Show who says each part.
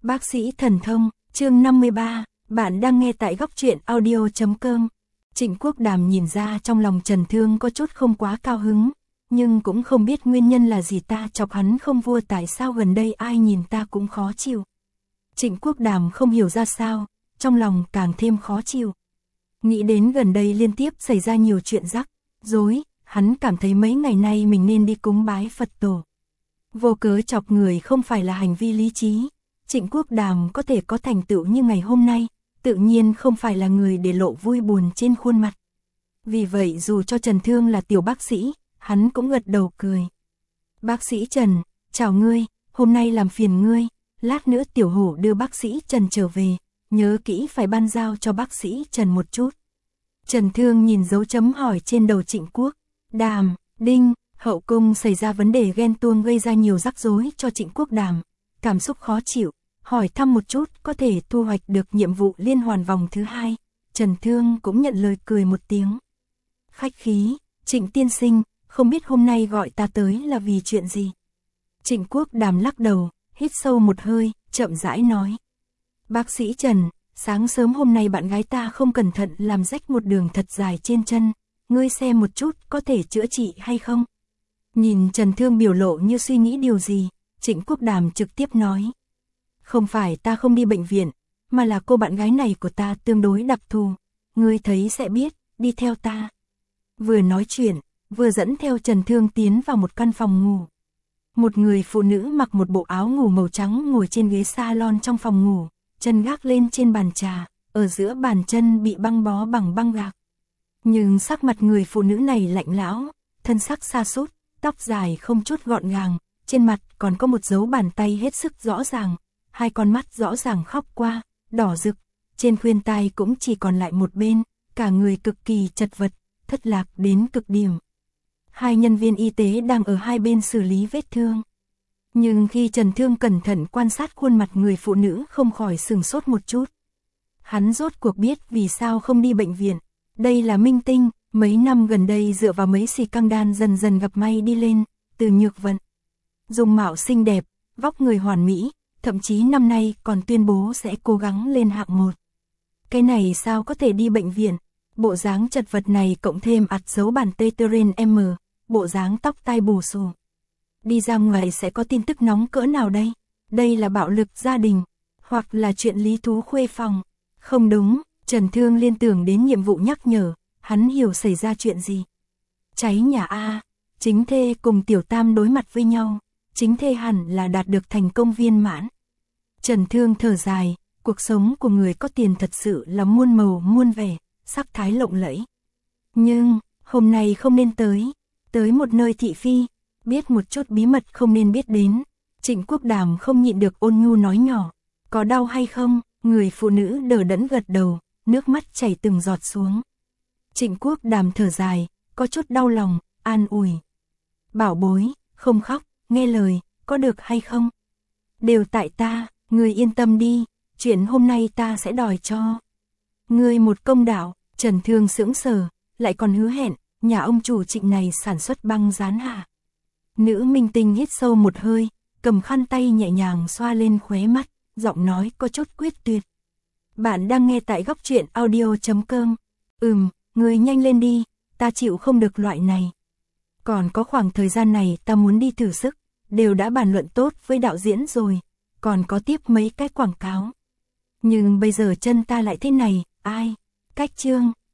Speaker 1: Bác sĩ thần thông, chương 53, bạn đang nghe tại góc truyện audio.com. Trịnh Quốc Đàm nhìn ra trong lòng Trần Thương có chút không quá cao hứng, nhưng cũng không biết nguyên nhân là gì ta chọc hắn không vui, tại sao gần đây ai nhìn ta cũng khó chịu. Trịnh Quốc Đàm không hiểu ra sao, trong lòng càng thêm khó chịu. Nghĩ đến gần đây liên tiếp xảy ra nhiều chuyện rắc rối, hắn cảm thấy mấy ngày nay mình nên đi cúng bái Phật tổ. Vô cớ chọc người không phải là hành vi lý trí. Trịnh Quốc Đàm có thể có thành tựu như ngày hôm nay, tự nhiên không phải là người để lộ vui buồn trên khuôn mặt. Vì vậy dù cho Trần Thương là tiểu bác sĩ, hắn cũng gật đầu cười. Bác sĩ Trần, chào ngươi, hôm nay làm phiền ngươi, lát nữa tiểu hổ đưa bác sĩ Trần trở về, nhớ kỹ phải ban giao cho bác sĩ Trần một chút. Trần Thương nhìn dấu chấm hỏi trên đầu Trịnh Quốc Đàm, đinh, hậu cung xảy ra vấn đề ghen tuông gây ra nhiều rắc rối cho Trịnh Quốc Đàm, cảm xúc khó chịu, hỏi thăm một chút có thể thu hoạch được nhiệm vụ liên hoàn vòng thứ 2. Trần Thương cũng nhận lời cười một tiếng. Khách khí, Trịnh tiên sinh, không biết hôm nay gọi ta tới là vì chuyện gì? Trịnh Quốc Đàm lắc đầu, hít sâu một hơi, chậm rãi nói. Bác sĩ Trần, sáng sớm hôm nay bạn gái ta không cẩn thận làm rách một đường thật dài trên chân, ngươi xem một chút có thể chữa trị hay không? Nhìn Trần Thương biểu lộ như suy nghĩ điều gì, Trịnh Quốc Đàm trực tiếp nói. Không phải ta không đi bệnh viện, mà là cô bạn gái này của ta tương đối đặc thù, ngươi thấy sẽ biết, đi theo ta. Vừa nói chuyện, vừa dẫn theo Trần Thương tiến vào một căn phòng ngủ. Một người phụ nữ mặc một bộ áo ngủ màu trắng ngồi trên ghế salon trong phòng ngủ, chân gác lên trên bàn trà, ở giữa bàn chân bị băng bó bằng băng gạc. Nhưng sắc mặt người phụ nữ này lạnh lẽo, thân sắc sa sút, tóc dài không chút gọn gàng, trên mặt còn có một dấu bàn tay hết sức rõ ràng, hai con mắt rõ ràng khóc qua, đỏ rực, trên khuyên tai cũng chỉ còn lại một bên, cả người cực kỳ chật vật, thất lạc đến cực điểm. Hai nhân viên y tế đang ở hai bên xử lý vết thương. Nhưng khi Trần Thương cẩn thận quan sát khuôn mặt người phụ nữ không khỏi sửng sốt một chút. Hắn rốt cuộc biết vì sao không đi bệnh viện. Đây là minh tinh, mấy năm gần đây dựa vào mấy xì căng đan dần dần gặp may đi lên, từ nhược vận. Dung mạo xinh đẹp, vóc người hoàn mỹ, thậm chí năm nay còn tuyên bố sẽ cố gắng lên hạng 1. Cái này sao có thể đi bệnh viện? Bộ dáng chật vật này cộng thêm ạt dấu bàn tay Teren M, bộ dáng tóc tai bù xù. Đi ra ngoài sẽ có tin tức nóng cỡ nào đây? Đây là bạo lực gia đình, hoặc là chuyện lý thú khuê phòng. Không đúng, Trần Thương liên tưởng đến nhiệm vụ nhắc nhở, hắn hiểu xảy ra chuyện gì. Cháy nhà A, chính thê cùng tiểu tam đối mặt với nhau, chính thê hẳn là đạt được thành công viên mãn. Trần Thương thở dài, cuộc sống của người có tiền thật sự là muôn màu muôn vẻ, sắc thái lộng lẫy. Nhưng, hôm nay không nên tới một nơi thị phi, biết một chút bí mật không nên biết đến. Trịnh Quốc Đàm không nhịn được ôn nhu nói nhỏ, có đau hay không? Người phụ nữ đờ đẫn gật đầu, nước mắt chảy từng giọt xuống. Trịnh Quốc Đàm thở dài, có chút đau lòng, an ủi. Bảo bối, không khóc, nghe lời, có được hay không? Đều tại ta, ngươi yên tâm đi, chuyện hôm nay ta sẽ đòi cho ngươi một công đạo. Trần Thương sững sờ, lại còn hứa hẹn, nhà ông chủ Trịnh này sản xuất băng dán hả? Nữ minh tinh hít sâu một hơi, cầm khăn tay nhẹ nhàng xoa lên khóe mắt, giọng nói có chút quyết tuyệt. Bạn đang nghe tại góc truyện audio.com. Ngươi nhanh lên đi, ta chịu không được loại này. Còn có khoảng thời gian này ta muốn đi thử sức, đều đã bàn luận tốt với đạo diễn rồi, còn có tiếp mấy cái quảng cáo. Nhưng bây giờ chân ta lại thế này, ai? Cách chương.